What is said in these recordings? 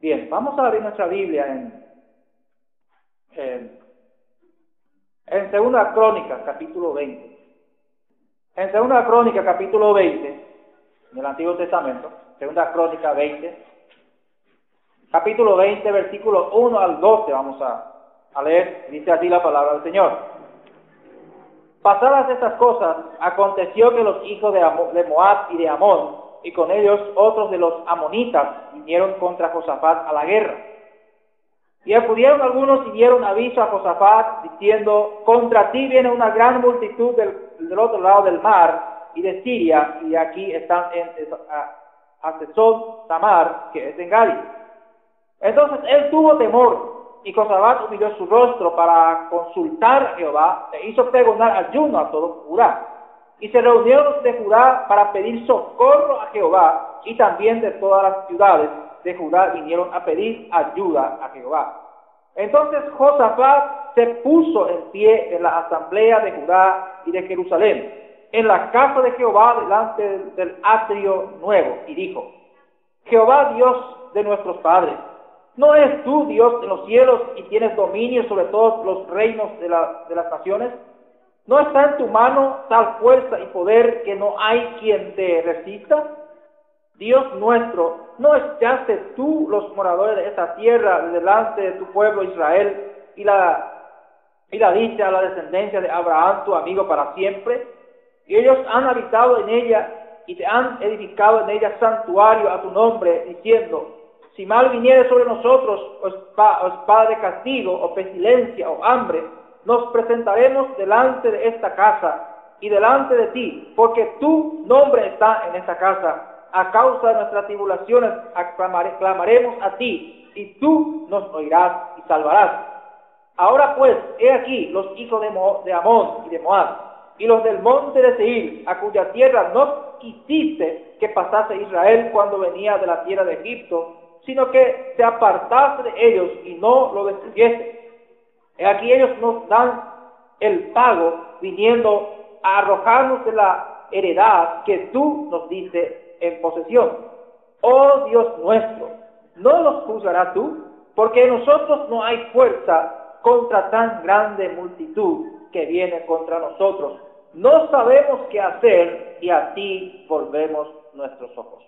Bien, vamos a abrir nuestra Biblia en Segunda Crónica, capítulo 20. En Segunda Crónica, capítulo 20, en el Antiguo Testamento, Segunda Crónica 20, capítulo 20, versículos 1 al 12, vamos a leer, dice así la palabra del Señor. Pasadas estas cosas, aconteció que los hijos de Moab y de Amón, y con ellos otros de los amonitas, vinieron contra Josafat a la guerra. Y acudieron algunos y dieron aviso a Josafat, diciendo: contra ti viene una gran multitud del otro lado del mar y de Siria, y aquí están en Hazezón Tamar, que es en Gali. Entonces él tuvo temor, y Josafat humilló su rostro para consultar a Jehová, e hizo pregonar ayuno a todo Judá. Y se reunieron los de Judá para pedir socorro a Jehová, y también de todas las ciudades de Judá vinieron a pedir ayuda a Jehová. Entonces Josafat se puso en pie en la asamblea de Judá y de Jerusalén, en la casa de Jehová delante del atrio nuevo, y dijo: Jehová Dios de nuestros padres, ¿no eres tú Dios en los cielos y tienes dominio sobre todos los reinos de las naciones? ¿No está en tu mano tal fuerza y poder que no hay quien te resista? Dios nuestro, ¿no echaste tú los moradores de esta tierra de delante de tu pueblo Israel y la diste a la descendencia de Abraham tu amigo para siempre? Y ellos han habitado en ella y te han edificado en ella santuario a tu nombre, diciendo: si mal viniere sobre nosotros, o espada de castigo, o pestilencia, o hambre, nos presentaremos delante de esta casa y delante de ti, porque tu nombre está en esta casa. A causa de nuestras tribulaciones clamaremos a ti, y tú nos oirás y salvarás. Ahora pues, he aquí los hijos de Amón y de Moab, y los del monte de Seir, a cuya tierra no quisiste que pasase Israel cuando venía de la tierra de Egipto, sino que te apartaste de ellos y no lo destruyeste. He aquí ellos nos dan el pago, viniendo a arrojarnos de la heredad que tú nos diste en posesión. Oh Dios nuestro, ¿no los juzgarás tú? Porque en nosotros no hay fuerza contra tan grande multitud que viene contra nosotros. No sabemos qué hacer, y a ti volvemos nuestros ojos.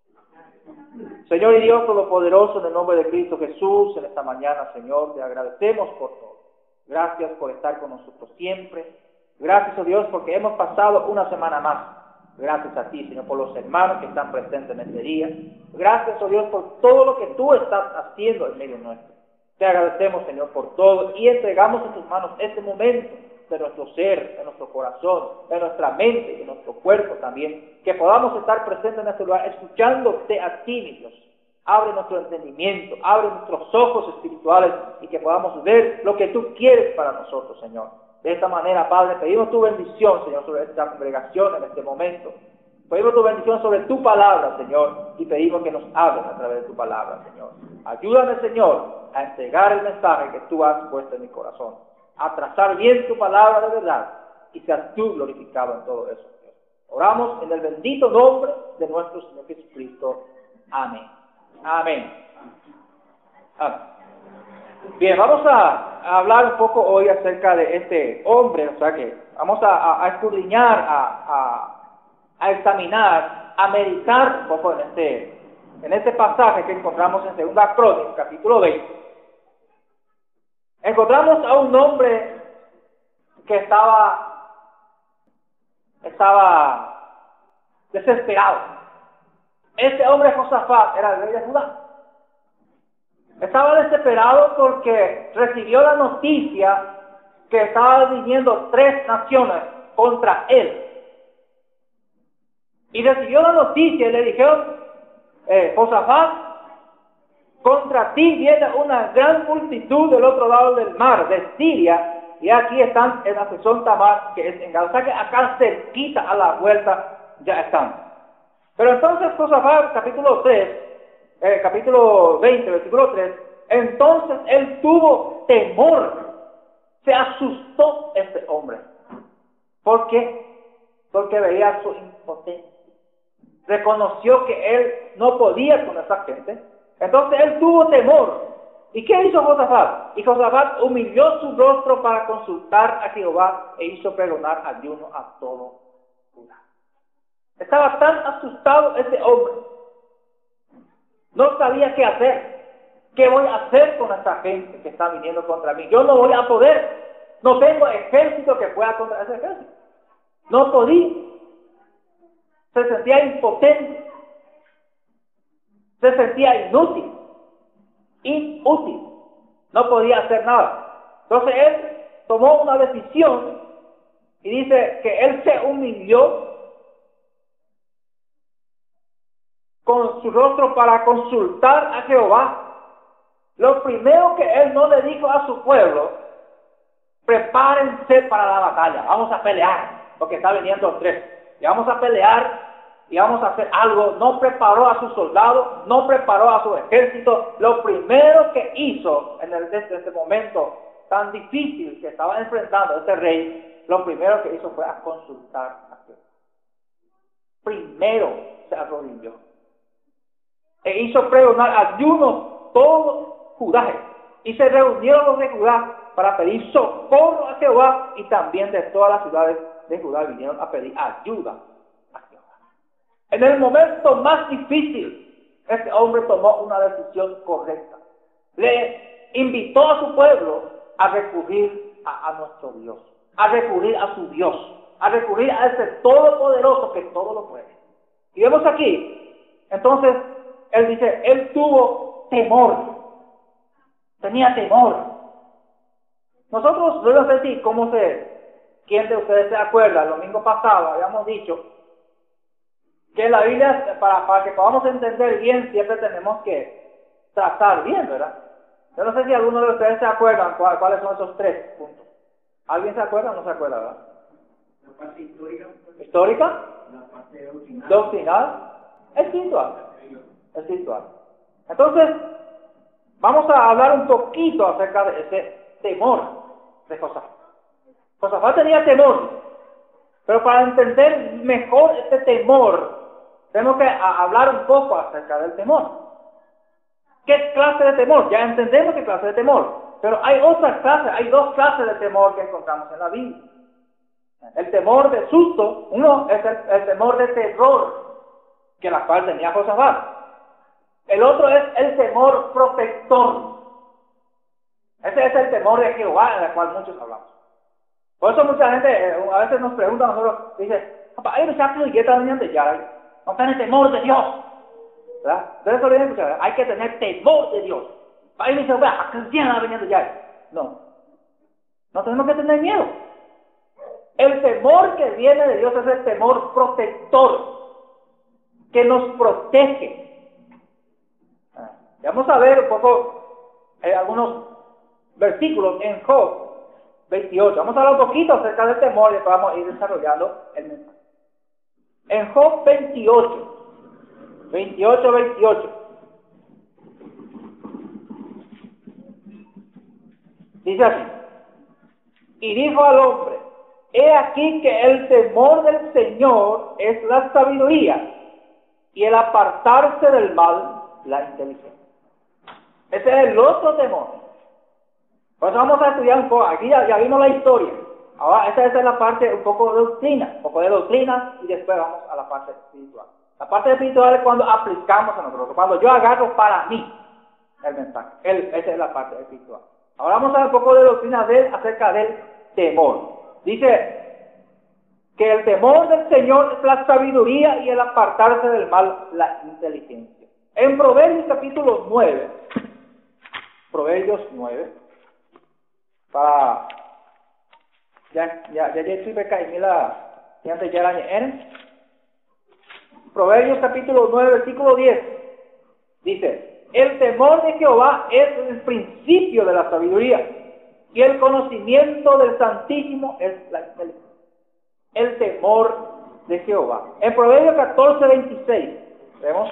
Señor y Dios Todopoderoso, en el nombre de Cristo Jesús, en esta mañana, Señor, te agradecemos por todo. Gracias por estar con nosotros siempre. Gracias, oh Dios, porque hemos pasado una semana más. Gracias a ti, Señor, por los hermanos que están presentes en este día. Gracias, oh Dios, por todo lo que tú estás haciendo en medio nuestro. Te agradecemos, Señor, por todo, y entregamos en tus manos este momento de nuestro ser, de nuestro corazón, de nuestra mente y de nuestro cuerpo también, que podamos estar presentes en este lugar, escuchándote a ti, mi Dios. Abre nuestro entendimiento, abre nuestros ojos espirituales, y que podamos ver lo que tú quieres para nosotros, Señor. De esta manera, Padre, pedimos tu bendición, Señor, sobre esta congregación en este momento. Pedimos tu bendición sobre tu palabra, Señor, y pedimos que nos hables a través de tu palabra, Señor. Ayúdame, Señor, a entregar el mensaje que tú has puesto en mi corazón, a trazar bien tu palabra de verdad, y seas tú glorificado en todo eso, Señor. Oramos en el bendito nombre de nuestro Señor Jesucristo. Amén. Amén. Amén. Bien, vamos a hablar un poco hoy acerca de este hombre, o sea que vamos a escudriñar, a examinar, a meditar un poco en este pasaje que encontramos en Segunda Crónica, capítulo 20. Encontramos a un hombre que estaba desesperado. Este hombre Josafat era el rey de Judá. Estaba desesperado porque recibió la noticia que estaban viniendo 3 naciones contra él. Y recibió la noticia y le dijeron: Josafat, contra ti viene una gran multitud del otro lado del mar, de Siria, y aquí están en Hazezón Tamar, que es en Gaza. O sea que acá cerquita a la vuelta ya están. Pero entonces Josafat, capítulo 20, versículo 3, entonces él tuvo temor, se asustó este hombre. ¿Por qué? Porque veía su impotencia. Reconoció que él no podía con esa gente, Entonces él tuvo temor. ¿Y qué hizo Josafat? Y Josafat humilló su rostro para consultar a Jehová e hizo pregonar ayuno a todo Judá. Estaba tan asustado ese hombre. No sabía qué hacer. ¿Qué voy a hacer con esta gente que está viniendo contra mí? Yo no voy a poder. No tengo ejército que pueda contra ese ejército. No podía. Se sentía impotente. Se sentía inútil. No podía hacer nada. Entonces él tomó una decisión y dice que él se humilló con su rostro para consultar a Jehová. Lo primero que él no le dijo a su pueblo: prepárense para la batalla, vamos a pelear, porque está viniendo tres, y vamos a pelear y vamos a hacer algo. No preparó a sus soldados, no preparó a su ejército. Lo primero que hizo en este momento tan difícil que estaba enfrentando este rey, lo primero que hizo fue a consultar a Jehová. Primero se arrodilló e hizo pregonar ayuno todo Judá, y se reunieron los de Judá para pedir socorro a Jehová, y también de todas las ciudades de Judá vinieron a pedir ayuda a Jehová. En el momento más difícil, este hombre tomó una decisión correcta. Le invitó a su pueblo a recurrir a nuestro Dios, a recurrir a su Dios, a recurrir a ese todopoderoso que todo lo puede. Y vemos aquí, entonces, él dice, él tuvo temor, tenía temor. Nosotros, yo no sé si, quién de ustedes se acuerda, el domingo pasado habíamos dicho que la Biblia, para que podamos entender bien, siempre tenemos que tratar bien, ¿verdad? Yo no sé si alguno de ustedes se acuerdan cuáles son esos tres puntos. ¿Alguien se acuerda o no se acuerda, verdad? La parte histórica. ¿Histórica? La parte doctrinal. Doctrinal. Espiritual. Espiritual. Entonces, vamos a hablar un poquito acerca de ese temor de Josafat. Josafat tenía temor, pero para entender mejor este temor, tenemos que hablar un poco acerca del temor. ¿Qué clase de temor? Ya entendemos qué clase de temor, pero hay otras clases, hay dos clases de temor que encontramos en la Biblia. El temor de susto, uno es el temor de terror, que la cual tenía Josafat. El otro es el temor protector. Ese es el temor de Jehová, en el cual muchos hablamos. Por eso mucha gente a veces nos pregunta a nosotros, dice, papá, hay muchachos que están viniendo ya, no tienen temor de Dios. ¿Verdad? Entonces eso viene a escuchar, hay que tener temor de Dios. Ahí me dice, ¿a quién está viniendo ya? No tenemos que tener miedo. El temor que viene de Dios es el temor protector, que nos protege. Vamos a ver un poco algunos versículos en Job 28. Vamos a hablar un poquito acerca del temor y después vamos a ir desarrollando el mensaje. En Job 28. Dice así: y dijo al hombre, he aquí que el temor del Señor es la sabiduría, y el apartarse del mal, la inteligencia. Ese es el otro temor. Pues vamos a estudiar un poco. Aquí ya vimos la historia. Ahora esa es la parte un poco de doctrina, y después vamos a la parte espiritual. La parte espiritual es cuando aplicamos a nosotros, cuando yo agarro para mí el mensaje. Esa es la parte espiritual. Ahora vamos a ver un poco de doctrina acerca del temor. Dice que el temor del Señor es la sabiduría, y el apartarse del mal, la inteligencia. En Proverbios capítulo 9, Proverbios 9, para ya estoy becaimila antes ya eran. Proverbios capítulo 9, versículo 10, dice, el temor de Jehová es el principio de la sabiduría, y el conocimiento del Santísimo es la inteligencia. El temor de Jehová. En Proverbios 14, 26, ¿vemos?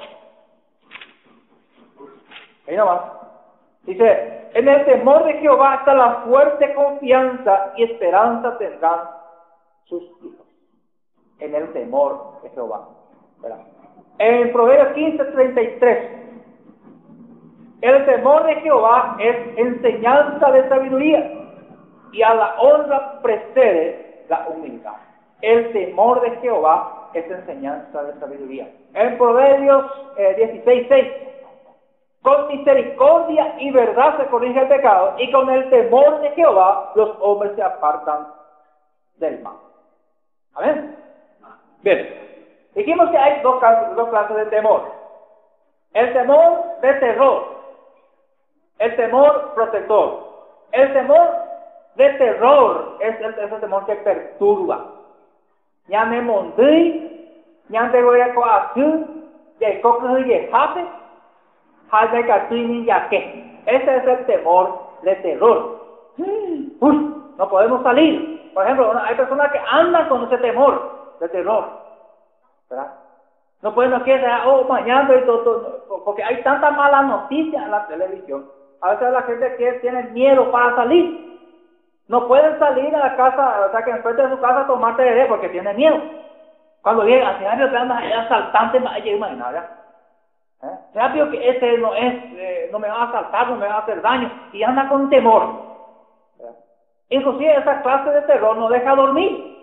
Ahí nomás. Dice, en el temor de Jehová está la fuerte confianza, y esperanza tendrán sus hijos. En el temor de Jehová. ¿Verdad? En Proverbios 15, 33. El temor de Jehová es enseñanza de sabiduría, y a la honra precede la humildad. El temor de Jehová es enseñanza de sabiduría. En Proverbios 16:6, con misericordia y verdad se corrige el pecado, y con el temor de Jehová los hombres se apartan del mal. ¿Amén? Bien, dijimos que hay dos clases de temor. El temor de terror, el temor protector. El temor de terror es el temor que perturba. Ya me mondí, ya te voy a coazu, ya coco y jape, jape catini ya que. Ese es el temor de terror. Uy, no podemos salir. Por ejemplo, hay personas que andan con ese temor de terror, ¿verdad? No pueden quedar, mañana y todo, porque hay tanta mala noticia en la televisión. A veces la gente que tiene miedo para salir. No pueden salir a la casa, o sea, que enfrente de su casa a tomar tereré porque tiene miedo. Cuando llega, al final que anda asaltante, imagínate. Rápido que ese no es, no me va a asaltar, no me va a hacer daño, y anda con temor. Inclusive esa clase de terror no deja dormir.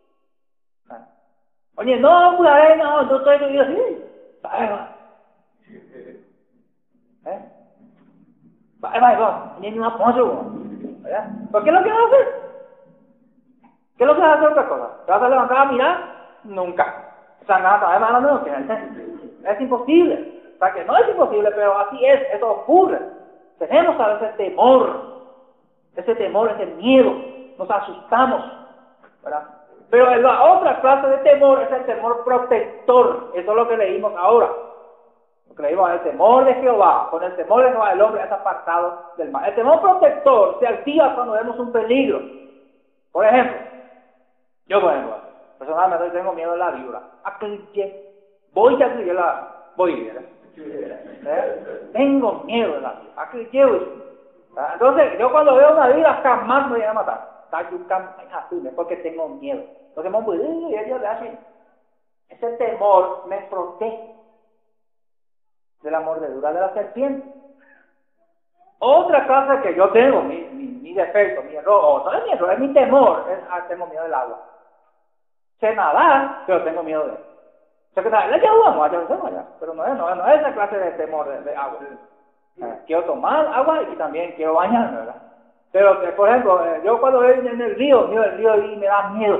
Oye, no, cuidaré, no, yo estoy así. Va, ni una poncho. ¿Por qué es lo que vas a hacer? ¿Qué es lo que vas a hacer otra cosa? ¿Te vas a levantar a mirar? Nunca. O sea, nada, no, es imposible. O sea, que no es imposible, pero así es, eso ocurre. Tenemos a veces temor, ese miedo, nos asustamos, ¿verdad? Pero la otra clase de temor es el temor protector. Eso es lo que leímos ahora. Lo que leímos, el temor de Jehová. Con el temor de Jehová el hombre es apartado del mal. El temor protector se activa cuando vemos un peligro. Por ejemplo, yo personalmente tengo miedo de la víbora. Voy a ir tengo miedo de la víbora. Entonces, yo cuando veo una víbora jamás me voy a matar. Porque tengo miedo. Entonces, ese temor me protege de la mordedura de la serpiente. Otra cosa que yo tengo, mi defecto, mi error, no es mi error, es mi temor, tengo miedo del agua. Sé nadar, pero tengo miedo de él. Sé que nadar, pero no es esa clase de temor de agua. Quiero tomar agua y también quiero bañarme, ¿verdad? Pero, por ejemplo, yo cuando voy en el río y me da miedo.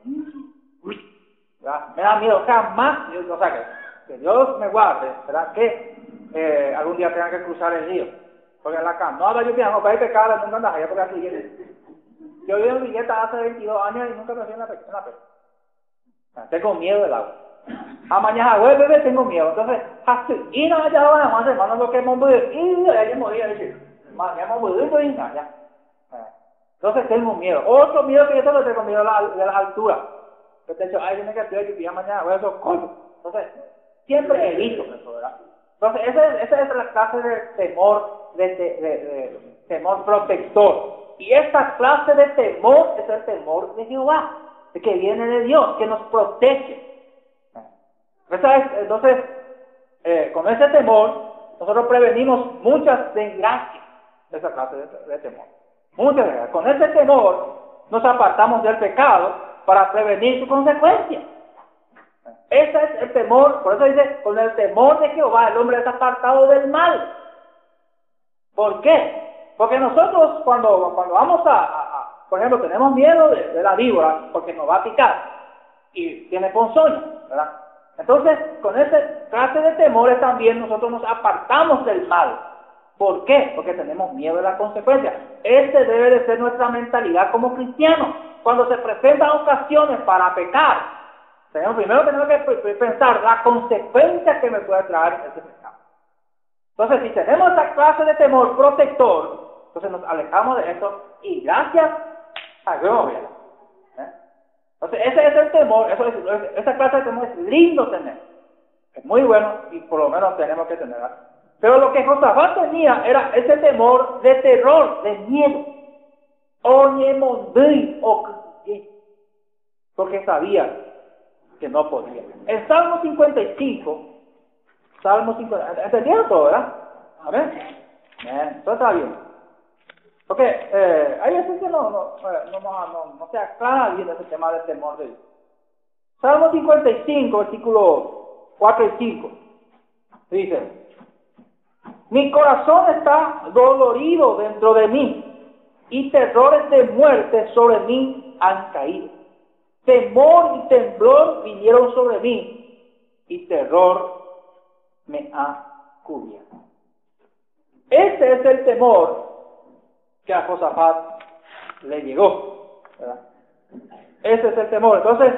¿Verdad? Me da miedo, jamás, o sea, que Dios me guarde, ¿verdad? Que algún día tenga que cruzar el río. Porque en la canoa yo pienso, para ir pescar, nunca andas allá porque así viene. Yo vivo en Villeta hace 22 años y nunca me fui en la pesca. Tengo miedo del agua. A mañana, bebé, tengo miedo. Entonces, y no, ya van a más hermanos lo que hemos vivido. Y ya moría, ya hemos vivido y ya. Entonces tengo miedo. Otro miedo que yo tengo miedo de las alturas. Yo te he dicho, tiene que estudiar y ya mañana voy a hacer coño. Entonces, siempre evito eso, ¿verdad? Entonces, esa es la clase de temor, de temor protector. Y esta clase de temor es el temor de Jehová, que viene de Dios, que nos protege. Entonces, con ese temor, nosotros prevenimos muchas desgracias de esa clase de temor. Muchas desgracias. Con ese temor, nos apartamos del pecado para prevenir su consecuencia. Ese es el temor, por eso dice, con el temor de Jehová el hombre es apartado del mal. ¿Por qué? Porque nosotros cuando vamos por ejemplo, tenemos miedo de la víbora porque nos va a picar y tiene ponzoña, ¿verdad? Entonces, con ese clase de temores también nosotros nos apartamos del mal. ¿Por qué? Porque tenemos miedo de la consecuencia. Esta debe de ser nuestra mentalidad como cristianos. Cuando se presentan ocasiones para pecar, primero tenemos que pensar la consecuencia que me puede traer ese pecado. Entonces, si tenemos esta clase de temor protector, entonces nos alejamos de esto y gracias a Dios. Entonces, ese es el temor, esa clase de temor es lindo tener. Es muy bueno y por lo menos tenemos que tenerla. Pero lo que Josafat tenía era ese temor de terror, de miedo. Porque sabía que no podía. En Salmo 55, ¿entendieron todo, verdad? Amén. Eso está bien. Porque hay veces que no se aclara bien ese tema del temor de Dios. Salmo 55, versículos 4 y 5. Dice: mi corazón está dolorido dentro de mí, y terrores de muerte sobre mí han caído. Temor y temblor vinieron sobre mí, y terror me ha cubierto. Ese es el temor que a Josafat le llegó, ¿verdad? Ese es el temor. Entonces,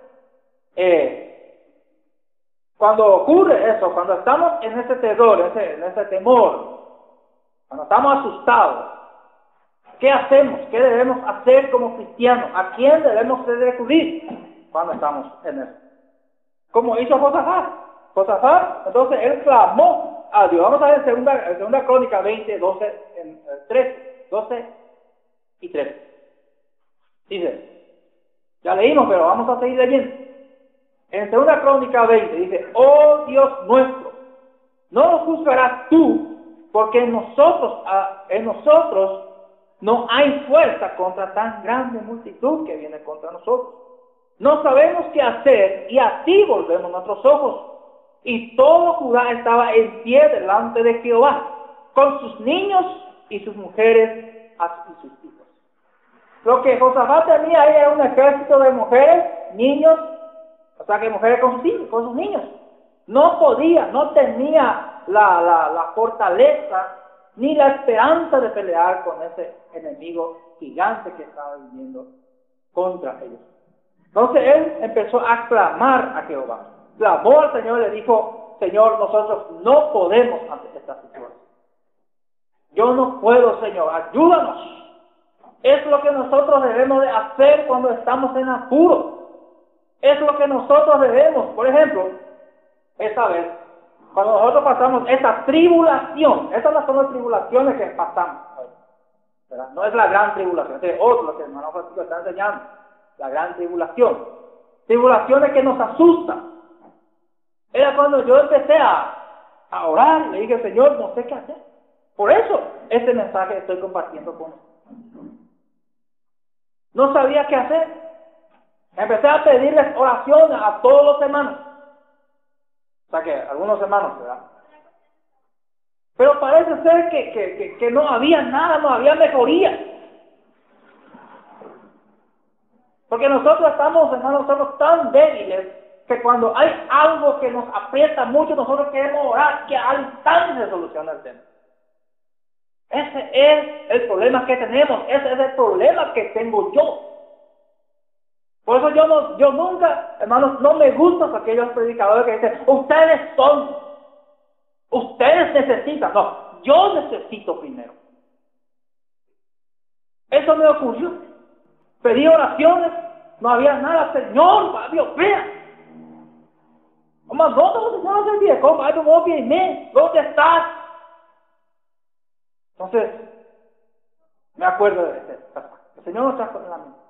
cuando ocurre eso, cuando estamos en ese terror, en ese temor, cuando estamos asustados, ¿qué hacemos? ¿Qué debemos hacer como cristianos? ¿A quién debemos recurrir cuando estamos en eso? Como hizo Josafat. Josafat, entonces él clamó a Dios. Vamos a ver segunda Crónica 20, 12 y 13. Dice, ya leímos, pero vamos a seguir leyendo. En 2 Crónica 20 dice: oh Dios nuestro, no nos juzgarás tú, porque en nosotros no hay fuerza contra tan grande multitud que viene contra nosotros. No sabemos qué hacer, y a ti volvemos nuestros ojos. Y todo Judá estaba en pie delante de Jehová, con sus niños y sus mujeres y sus hijos. Lo que Josafat tenía ahí era un ejército de mujeres, niños, o sea que mujeres con sus hijos, con sus niños. No tenía la fortaleza ni la esperanza de pelear con ese enemigo gigante que estaba viniendo contra ellos. Entonces él empezó a clamar a Jehová. Clamó al Señor y le dijo: Señor, nosotros no podemos ante esta situación. Yo no puedo, Señor, ayúdanos. Es lo que nosotros debemos de hacer cuando estamos en apuro. Es lo que nosotros debemos. Por ejemplo, esta vez, cuando nosotros pasamos esta tribulación, estas son las tribulaciones que pasamos, ¿verdad? No es la gran tribulación, este es otro que el hermano Francisco está enseñando, la gran tribulación. Tribulaciones que nos asustan. Era cuando yo empecé a orar, le dije: Señor, no sé qué hacer. Por eso, este mensaje estoy compartiendo con usted. No sabía qué hacer. Empecé a pedirles oraciones a todos los hermanos. O sea que algunos hermanos, ¿verdad? Pero parece ser que no había nada, no había mejoría. Porque nosotros estamos, hermanos, somos tan débiles que cuando hay algo que nos aprieta mucho, nosotros queremos orar que al instante se solucione el tema. Ese es el problema que tenemos, ese es el problema que tengo yo. Por eso yo nunca, hermanos, no me gustan aquellos predicadores que dicen: ustedes necesitan. No, yo necesito primero. Eso me ocurrió. Pedí oraciones, no había nada. Señor, Dios, vea. Mas ¿dónde se vive? ¿Cómo? ¿Dónde estás? Entonces, me acuerdo de este pasaje. El Señor nos trajo en la mente.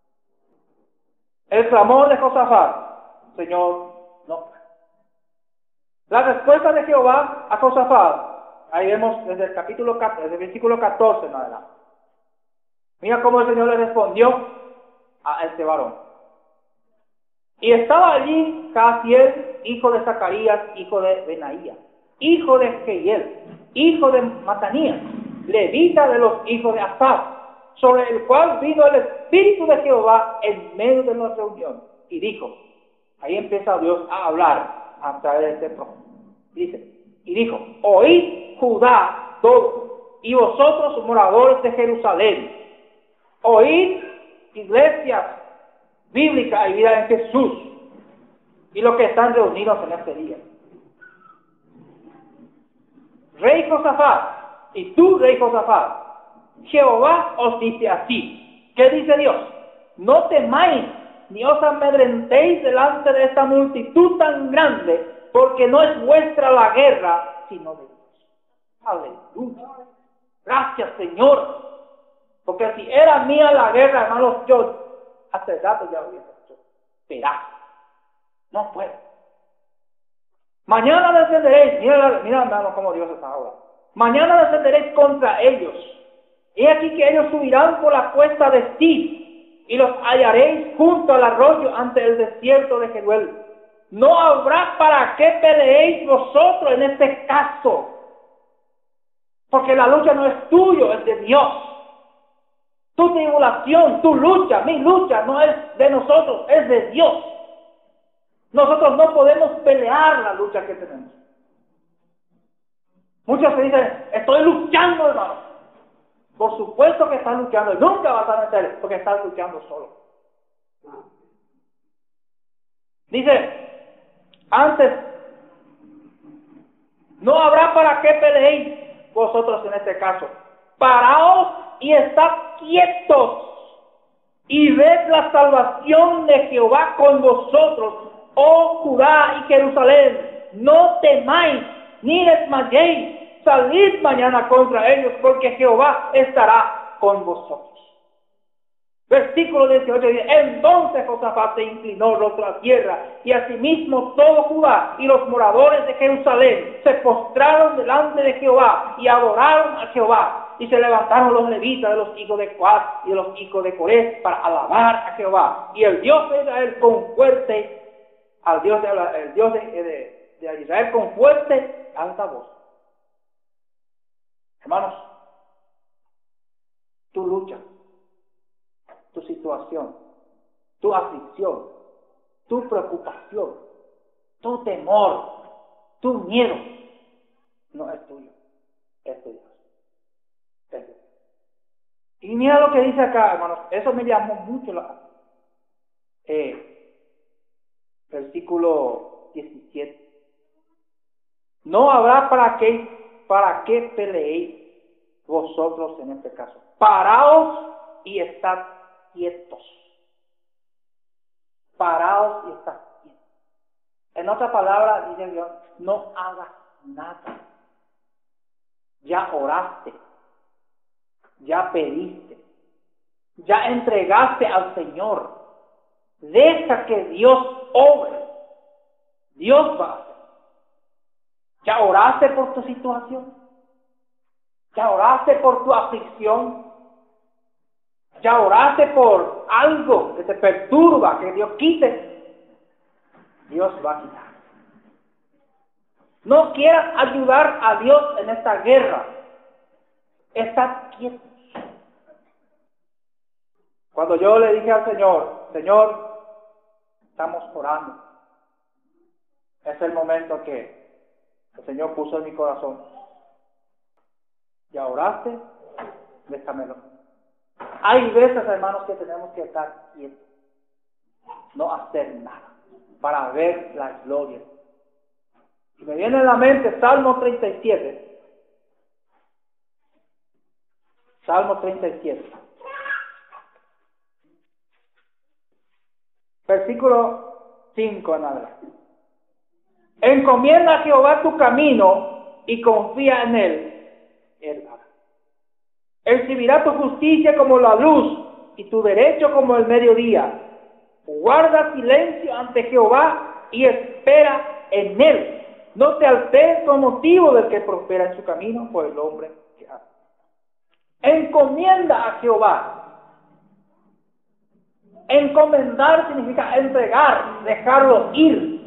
El clamor de Josafat: Señor, no. La respuesta de Jehová a Josafat, ahí vemos desde el versículo 14 en adelante. Mira cómo el Señor le respondió a este varón. Y estaba allí Jaasiel, hijo de Zacarías, hijo de Benaía, hijo de Jehiel, hijo de Matanías, levita de los hijos de Asaf, sobre el cual vino el Espíritu de Jehová en medio de la reunión. Y dijo, ahí empieza Dios a hablar a través de este profeta. Y dijo: oíd Judá todo, y vosotros moradores de Jerusalén, oíd iglesias bíblicas y vida en Jesús, y los que están reunidos en este día. Rey Josafat, y tú, rey Josafat, Jehová os dice así. ¿Qué dice Dios? No temáis ni os amedrentéis delante de esta multitud tan grande, porque no es vuestra la guerra, sino de Dios. Aleluya. Gracias, Señor. Porque si era mía la guerra, hermanos, yo hace rato ya lo hubiera hecho. Verá. No puedo. Mañana descenderéis. Mira, hermano, cómo Dios está hablando. Mañana descenderéis contra ellos. He aquí que ellos subirán por la cuesta de Sid, y los hallaréis junto al arroyo ante el desierto de Jeruel. No habrá para qué peleéis vosotros en este caso, porque la lucha no es tuya, es de Dios. Tu tribulación, tu lucha, mi lucha no es de nosotros, es de Dios. Nosotros no podemos pelear la lucha que tenemos. Muchos se dicen, estoy luchando, hermano. Por supuesto que estás luchando y nunca vas a vencer porque estás luchando solo. Dice, antes, no habrá para qué peleéis vosotros en este caso. Paraos y estad quietos y ved la salvación de Jehová con vosotros, oh Judá y Jerusalén. No temáis ni desmayéis, salid mañana contra ellos, porque Jehová estará con vosotros. Versículo 18 dice, entonces Josafat se inclinó rostro a tierra, y asimismo todo Judá y los moradores de Jerusalén se postraron delante de Jehová y adoraron a Jehová, y se levantaron los levitas de los hijos de Coat y de los hijos de Coré para alabar a Jehová. Y el Dios de Israel con fuerte, el Dios de Israel con fuerte alta voz. Hermanos, tu lucha, tu situación, tu aflicción, tu preocupación, tu temor, tu miedo, no es tuyo, es de Dios. Es de Dios. Y mira lo que dice acá, hermanos, eso me llamó mucho versículo 17. No habrá para qué peleéis vosotros en este caso. Paraos y estad quietos. Paraos y estad quietos. En otra palabra, dice Dios, no hagas nada. Ya oraste, ya pediste, ya entregaste al Señor. Deja que Dios obre. Dios va a hacer. ¿Ya oraste por tu situación? ¿Ya oraste por tu aflicción? ¿Ya oraste por algo que te perturba, que Dios quite? Dios va a quitar. No quieras ayudar a Dios en esta guerra. Estad quietos. Cuando yo le dije al Señor, Señor, estamos orando. Es el momento que el Señor puso en mi corazón. ¿Ya oraste? Déjamelo. Hay veces, hermanos, que tenemos que estar quietos, no hacer nada, para ver la gloria. Y me viene a la mente Salmo 37. Salmo 37. Versículo 5 en adelante. Encomienda a Jehová tu camino y confía en Él. Él hará. Exhibirá tu justicia como la luz y tu derecho como el mediodía. Guarda silencio ante Jehová y espera en Él. No te alteres con motivo del que prospera en su camino por el hombre que hace. Encomienda a Jehová. Encomendar significa entregar, dejarlo ir.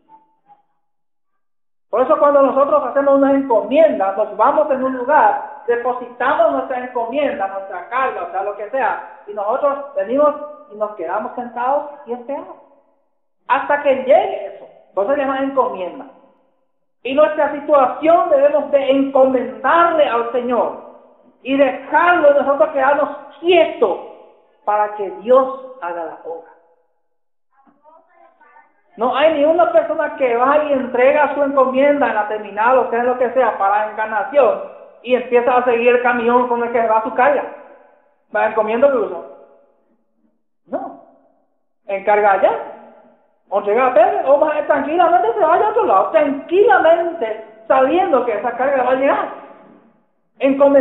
Por eso cuando nosotros hacemos una encomienda, nos vamos en un lugar, depositamos nuestra encomienda, nuestra carga, o sea, lo que sea, y nosotros venimos y nos quedamos sentados y esperamos hasta que llegue eso. Por eso se llama encomienda. Y nuestra situación debemos de encomendarle al Señor y dejarlo nosotros quedarnos quietos para que Dios haga la obra. No hay ni una persona que va y entrega su encomienda en la terminal o sea lo que sea para encarnación y empieza a seguir el camión con el que va a su carga. Va encomiendo incluso. No. Encarga allá. O llega a Pedro, o va tranquilamente se vaya a otro lado, tranquilamente sabiendo que esa carga va a llegar.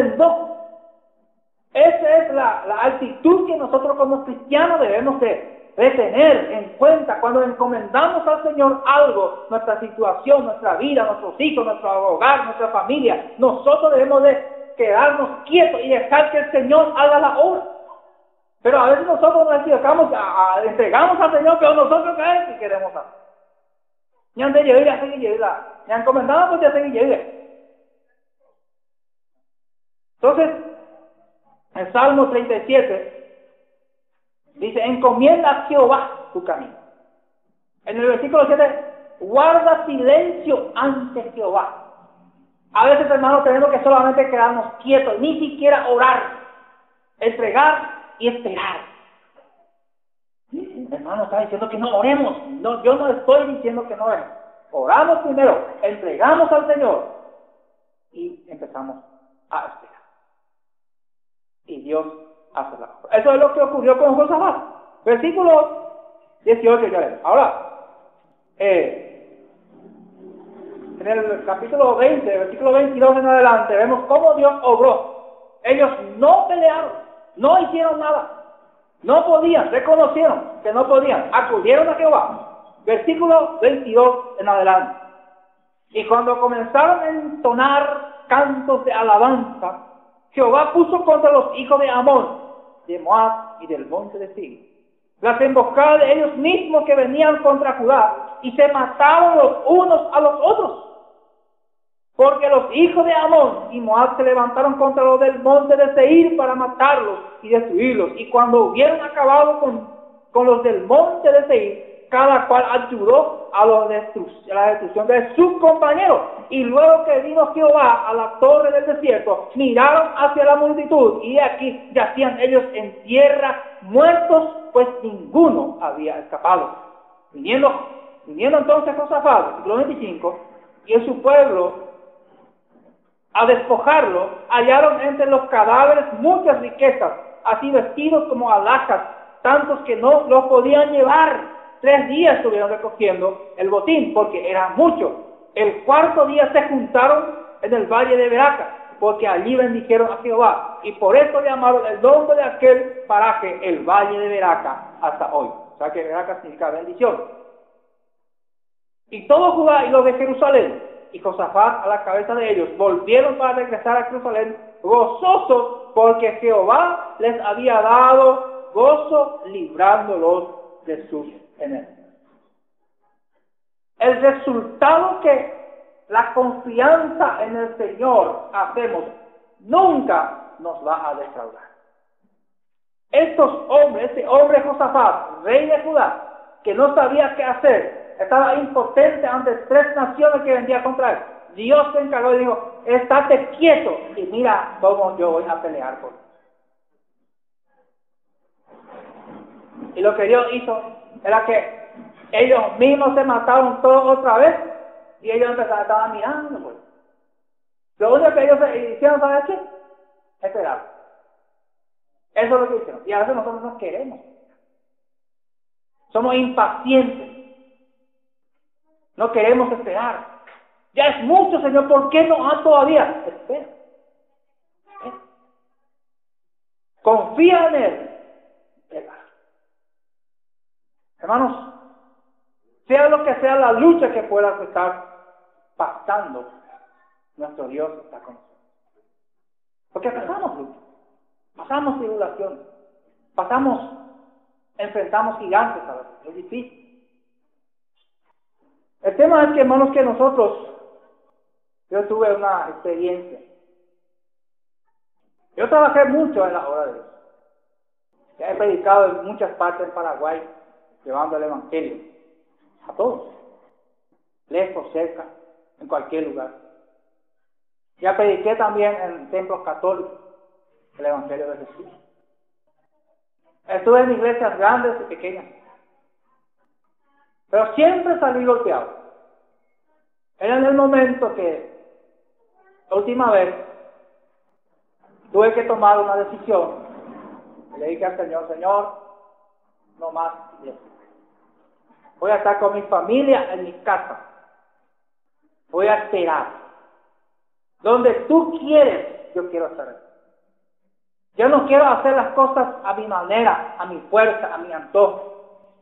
Encomendó. Esa es la actitud que nosotros como cristianos debemos de retener en cuenta cuando encomendamos al Señor algo, nuestra situación, nuestra vida, nuestros hijos, nuestro hogar, nuestra familia. Nosotros debemos de quedarnos quietos y dejar que el Señor haga la obra. Pero a veces nosotros nos equivocamos, entregamos al Señor, pero nosotros ¿qué queremos hacer? Ya de llegar a seguir, ya encomendamos pues ya seguir. Entonces, en Salmo 37, dice, encomienda a Jehová tu camino. En el versículo 7, guarda silencio ante Jehová. A veces, hermanos, tenemos que solamente quedarnos quietos, ni siquiera orar, entregar y esperar. Hermano, está diciendo que no oremos. No, yo no estoy diciendo que no oremos. Oramos primero, entregamos al Señor y empezamos a esperar. Y Dios hace la obra. Eso es lo que ocurrió con Josafat. Versículo 18 ya ven. Ahora, en el capítulo 20, versículo 22 en adelante, vemos cómo Dios obró. Ellos no pelearon, no hicieron nada. No podían, reconocieron que no podían, acudieron a Jehová. Versículo 22 en adelante. Y cuando comenzaron a entonar cantos de alabanza, Jehová puso contra los hijos de Amón, de Moab y del monte de Seir las emboscadas de ellos mismos que venían contra Judá, y se mataron los unos a los otros. Porque los hijos de Amón y Moab se levantaron contra los del monte de Seir para matarlos y destruirlos. Y cuando hubieron acabado con los del monte de Seir, cada cual ayudó a la destrucción de sus compañeros. Y luego que vino Jehová a la torre del desierto, miraron hacia la multitud, y aquí yacían ellos en tierra muertos, pues ninguno había escapado. Viniendo entonces Josafat, versículo 25, y en su pueblo a despojarlo, hallaron entre los cadáveres muchas riquezas, así vestidos como alhajas, tantos que no los podían llevar. 3 días estuvieron recogiendo el botín, porque era mucho. El 4º día se juntaron en el valle de Beraca, porque allí bendijeron a Jehová, y por eso llamaron el nombre de aquel paraje el valle de Beraca hasta hoy. O sea que Beraca significa bendición. Y todo Judá y los de Jerusalén, y Josafat a la cabeza de ellos, volvieron para regresar a Jerusalén gozosos, porque Jehová les había dado gozo librándolos de sus enemigos. El resultado que la confianza en el Señor hacemos nunca nos va a defraudar. Estos hombres, este hombre Josafat, rey de Judá, que no sabía qué hacer, estaba impotente ante 3 naciones que vendían contra él. Dios se encargó y dijo, estate quieto y mira cómo yo voy a pelear por ti. Y lo que Dios hizo era que ellos mismos se mataron todos otra vez, y ellos estaban mirando. Pues. Lo único que ellos hicieron, ¿sabes qué? Esperar. Eso es lo que hicieron. Y a veces nosotros no queremos. Somos impacientes. No queremos esperar. Ya es mucho, Señor, ¿por qué no todavía? Espera. Confía en Él. Espera. Hermanos, sea lo que sea la lucha que puedas estar pasando, nuestro Dios está con nosotros. Porque pasamos lucha, pasamos tribulaciones, enfrentamos gigantes a veces, es difícil. El tema es que, hermanos, que yo tuve una experiencia. Yo trabajé mucho en la obra de Dios. Ya he predicado en muchas partes en Paraguay, llevando el Evangelio a todos, lejos, cerca, en cualquier lugar. Ya prediqué también en templos católicos el Evangelio de Jesús. Estuve en iglesias grandes y pequeñas, pero siempre salí golpeado. Era en el momento que, la última vez, tuve que tomar una decisión. Le dije al Señor, Señor, no más iglesia. Voy a estar con mi familia en mi casa. Voy a esperar. Donde tú quieres, yo quiero estar ahí. Yo no quiero hacer las cosas a mi manera, a mi fuerza, a mi antojo.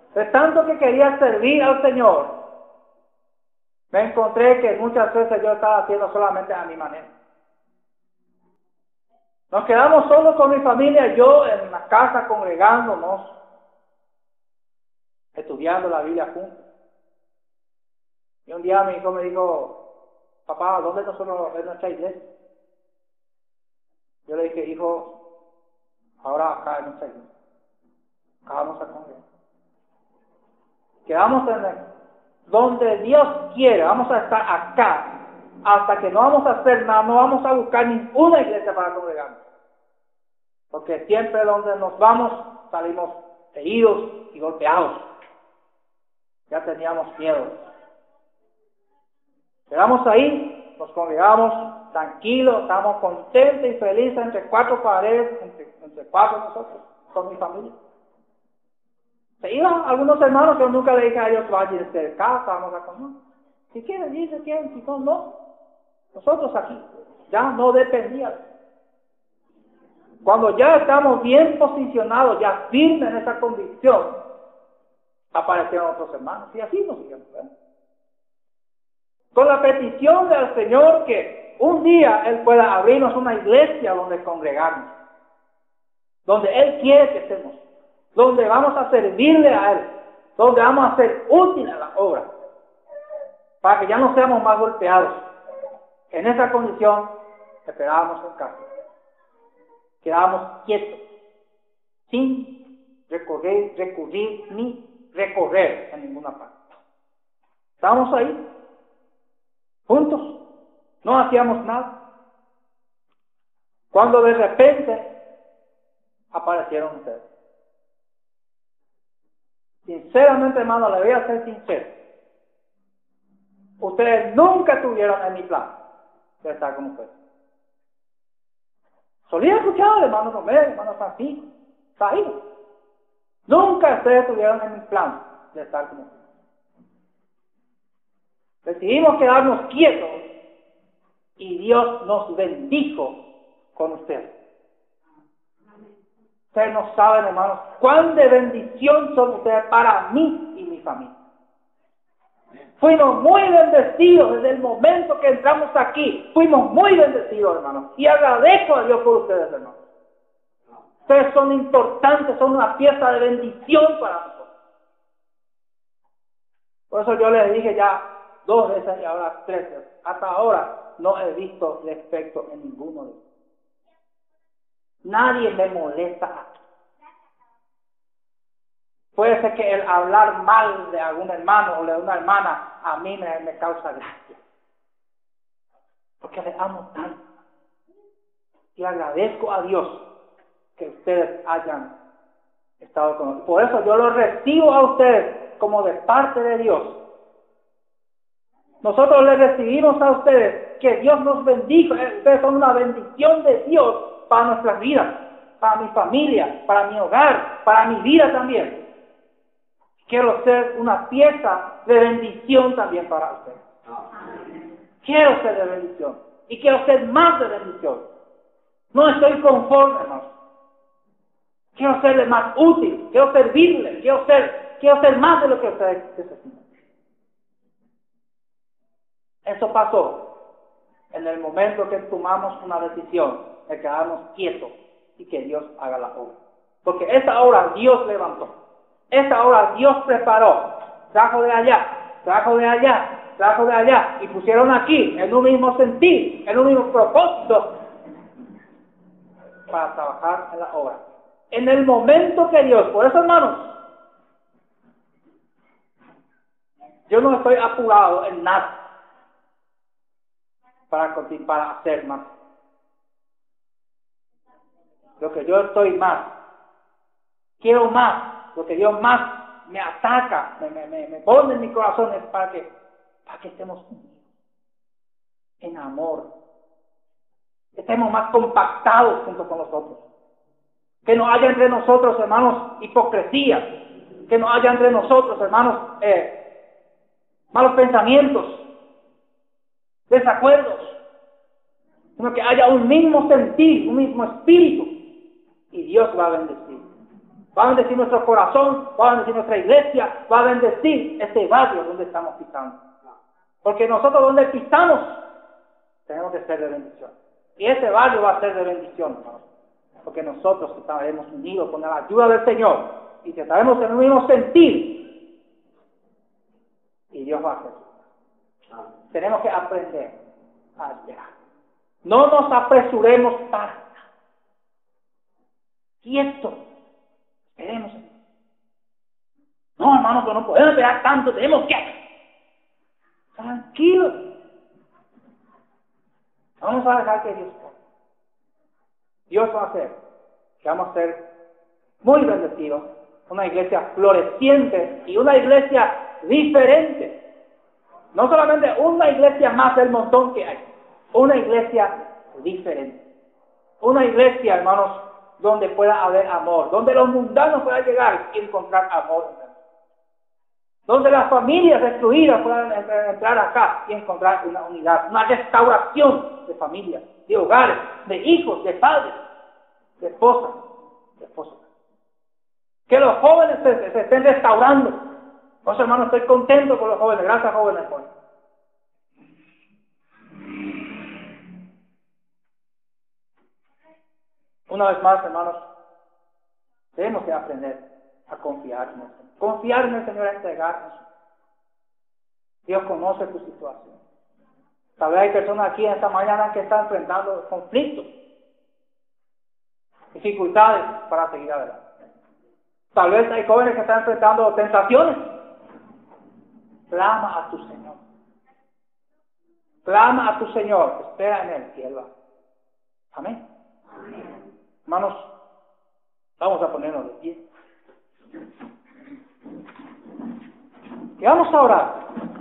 De tanto que quería servir al Señor, me encontré que muchas veces yo estaba haciendo solamente a mi manera. Nos quedamos solos con mi familia, yo en la casa congregándonos, estudiando la Biblia juntos. Y un día mi hijo me dijo, papá, ¿dónde nosotros es nuestra iglesia? Yo le dije, hijo, ahora acá en nuestra iglesia. Acá vamos a congregar. Quedamos donde Dios quiere, vamos a estar acá. Hasta que no vamos a hacer nada, no vamos a buscar ninguna iglesia para congregarnos. Porque siempre donde nos vamos, salimos heridos y golpeados. Ya teníamos miedo. Llegamos ahí, nos congregamos tranquilos, estamos contentos y felices entre cuatro paredes, entre cuatro nosotros, con mi familia. Se iban algunos hermanos que nunca le dije a ellos, vayan de casa, vamos a comer. Si quieren, si quieren, si no. Nosotros aquí, ya no dependíamos. Cuando ya estamos bien posicionados, ya firmes en esa convicción, aparecieron otros hermanos. Y así nos siguieron. Con la petición del Señor que un día Él pueda abrirnos una iglesia donde congregarnos. Donde Él quiere que estemos. Donde vamos a servirle a Él. Donde vamos a ser útiles a la obra. Para que ya no seamos más golpeados. En esa condición esperábamos en casa. Quedábamos quietos, sin recurrir ni recorrer en ninguna parte. Estábamos ahí, juntos, no hacíamos nada. Cuando de repente aparecieron ustedes. Sinceramente, hermano, le voy a ser sincero. Ustedes nunca estuvieron en mi plan de estar con ustedes. Solía escuchar, hermano Romero, hermano Francisco, Saído. Nunca ustedes estuvieron en mi plan de estar con ustedes. Decidimos quedarnos quietos y Dios nos bendijo con ustedes. Ustedes no saben, hermanos, cuán de bendición son ustedes para mí y mi familia. Fuimos muy bendecidos desde el momento que entramos aquí. Fuimos muy bendecidos, hermanos. Y agradezco a Dios por ustedes, hermanos. Ustedes son importantes, son una pieza de bendición para nosotros. Por eso yo les dije ya 2 veces y ahora 3 veces. Hasta ahora no he visto defecto en ninguno de ellos. Nadie me molesta aquí. Puede ser que el hablar mal de algún hermano o de una hermana a mí me causa gracia. Porque les amo tanto. Y agradezco a Dios que ustedes hayan estado con nosotros. Por eso yo los recibo a ustedes como de parte de Dios. Nosotros les recibimos a ustedes que Dios nos bendiga. Ustedes son una bendición de Dios para nuestras vidas, para mi familia, para mi hogar, para mi vida también. Quiero ser una pieza de bendición también para ustedes. Quiero ser de bendición. Y quiero ser más de bendición. No estoy conforme, hermanos. Quiero serle más útil. Quiero servirle. Quiero ser más de lo que ustedes necesitan. Eso pasó en el momento que tomamos una decisión de quedarnos quietos y que Dios haga la obra. Porque esa obra Dios levantó. Esta obra Dios preparó, trajo de allá, trajo de allá, trajo de allá, y pusieron aquí, en un mismo sentir, en un mismo propósito, para trabajar en la obra. En el momento que Dios, por eso hermanos, yo no estoy apurado en nada para hacer más. Lo que yo estoy más, quiero más. Lo que Dios más me ataca, me pone en mi corazón es para que estemos unidos, en amor, estemos más compactados junto con nosotros, que no haya entre nosotros, hermanos, hipocresía, que no haya entre nosotros, hermanos, malos pensamientos, desacuerdos, sino que haya un mismo sentir, un mismo espíritu, y Dios va a bendecir. va a bendecir nuestro corazón, va a bendecir nuestra iglesia, va a bendecir este barrio donde estamos pisando. Porque nosotros donde pisamos, tenemos que ser de bendición. Y este barrio va a ser de bendición, hermanos. Porque nosotros estaremos unidos con la ayuda del Señor y que estaremos en el mismo sentir. Y Dios va a hacer. Tenemos que aprender a esperar. No nos apresuremos para quieto. Esperemos. No, hermanos, que no podemos esperar tanto, tenemos que. Tranquilos. Vamos a dejar que Dios haga. Dios va a hacer que vamos a ser muy bendecidos, una iglesia floreciente y una iglesia diferente. No solamente una iglesia más del montón que hay, una iglesia diferente. Una iglesia, hermanos, donde pueda haber amor, donde los mundanos puedan llegar y encontrar amor. Donde las familias destruidas puedan entrar acá y encontrar una unidad, una restauración de familias, de hogares, de hijos, de padres, de esposas, de esposos. Que los jóvenes se estén restaurando. Pues, hermanos, estoy contento con los jóvenes. Gracias, jóvenes. Una vez más, hermanos, tenemos que aprender a confiar en el Señor. Confiar en el Señor es entregarnos. Dios conoce tu situación. Tal vez hay personas aquí en esta mañana que están enfrentando conflictos, dificultades para seguir adelante. Tal vez hay jóvenes que están enfrentando tentaciones. Clama a tu Señor. Clama a tu Señor. Espera en Él y Él va. Amén. Hermanos, vamos a ponernos de pie. Y vamos a orar.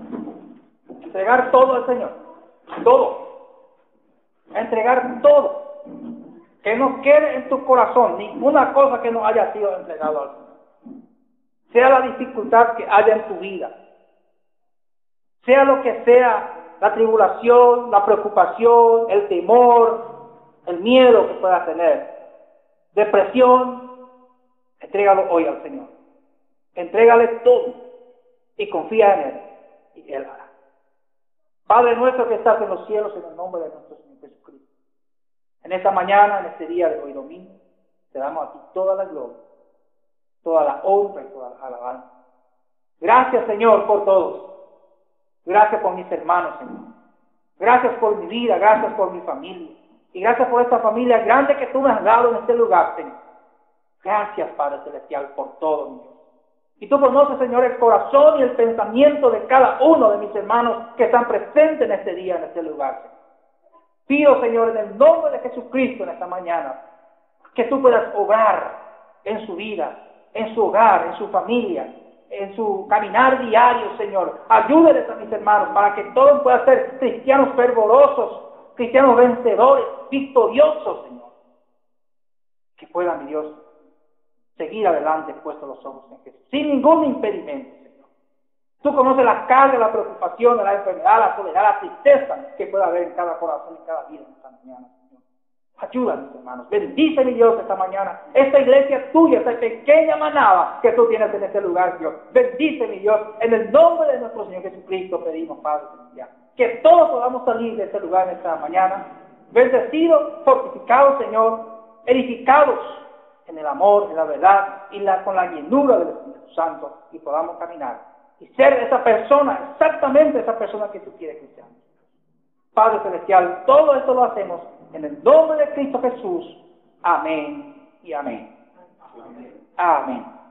Entregar todo al Señor. Todo. Entregar todo. Que no quede en tu corazón ninguna cosa que no haya sido entregado al Señor. Sea la dificultad que haya en tu vida. Sea lo que sea, la tribulación, la preocupación, el temor, el miedo que puedas tener. Depresión, entrégalo hoy al Señor. Entrégale todo y confía en Él y Él hará. Padre nuestro que estás en los cielos, en el nombre de nuestro Señor Jesucristo. En esta mañana, en este día de hoy domingo, te damos a ti toda la gloria, toda la honra y toda la alabanza. Gracias, Señor, por todos. Gracias por mis hermanos, Señor. Gracias por mi vida, gracias por mi familia. Y gracias por esta familia grande que tú me has dado en este lugar, Señor. Gracias, Padre Celestial, por todo, mi Dios. Y tú conoces, Señor, el corazón y el pensamiento de cada uno de mis hermanos que están presentes en este día, en este lugar, Señor. Pido, Señor, en el nombre de Jesucristo en esta mañana, que tú puedas obrar en su vida, en su hogar, en su familia, en su caminar diario, Señor. Ayúdeles a mis hermanos para que todos puedan ser cristianos fervorosos, cristianos vencedores, victoriosos, Señor. Que puedan, mi Dios, seguir adelante puestos los ojos en Jesús, sin ningún impedimento, Señor. Tú conoces las cargas, la preocupación, la enfermedad, la soledad, la tristeza que pueda haber en cada corazón, en cada vida en esta mañana, Señor. Ayúdanos, hermanos. Bendice, mi Dios, esta mañana. Esta iglesia tuya, esta pequeña manada que tú tienes en este lugar, Dios. Bendice, mi Dios. En el nombre de nuestro Señor Jesucristo pedimos, Padre Celestial, que todos podamos salir de este lugar en esta mañana, bendecidos, fortificados, Señor, edificados en el amor, en la verdad y con la llenura del Espíritu Santo, y podamos caminar y ser esa persona, exactamente esa persona que tú quieres que seamos. Padre Celestial, todo esto lo hacemos en el nombre de Cristo Jesús. Amén y amén. Amén.